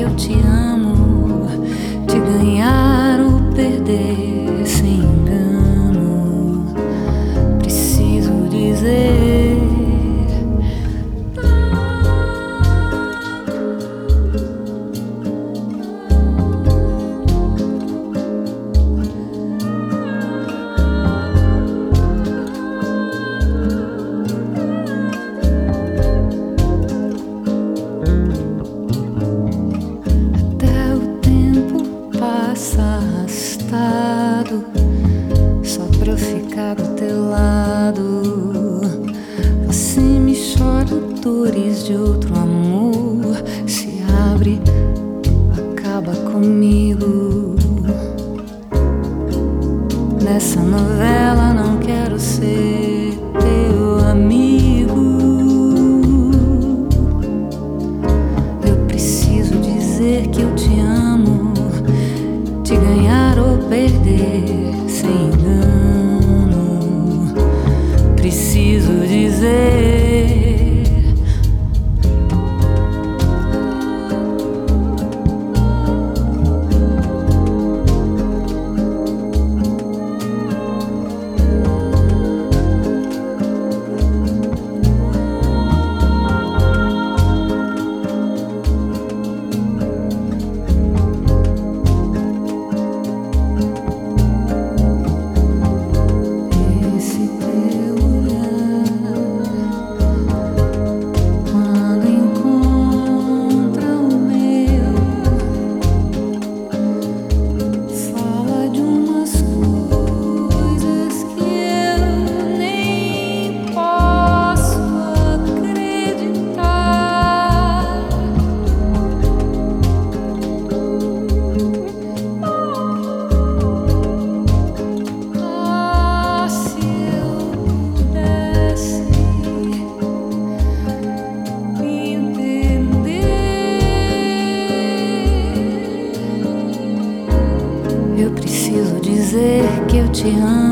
eu te amo, te ganhar ou perder sem engano. Preciso dizer. Arrastado só pra eu ficar do teu lado. Você me chora dores de outro amor, se abre, acaba comigo. Nessa novela não quero ser teu amigo. Eu preciso dizer que eu te amo, te ganhar ou perder sem engano. Preciso dizer. Eu preciso dizer que eu te amo.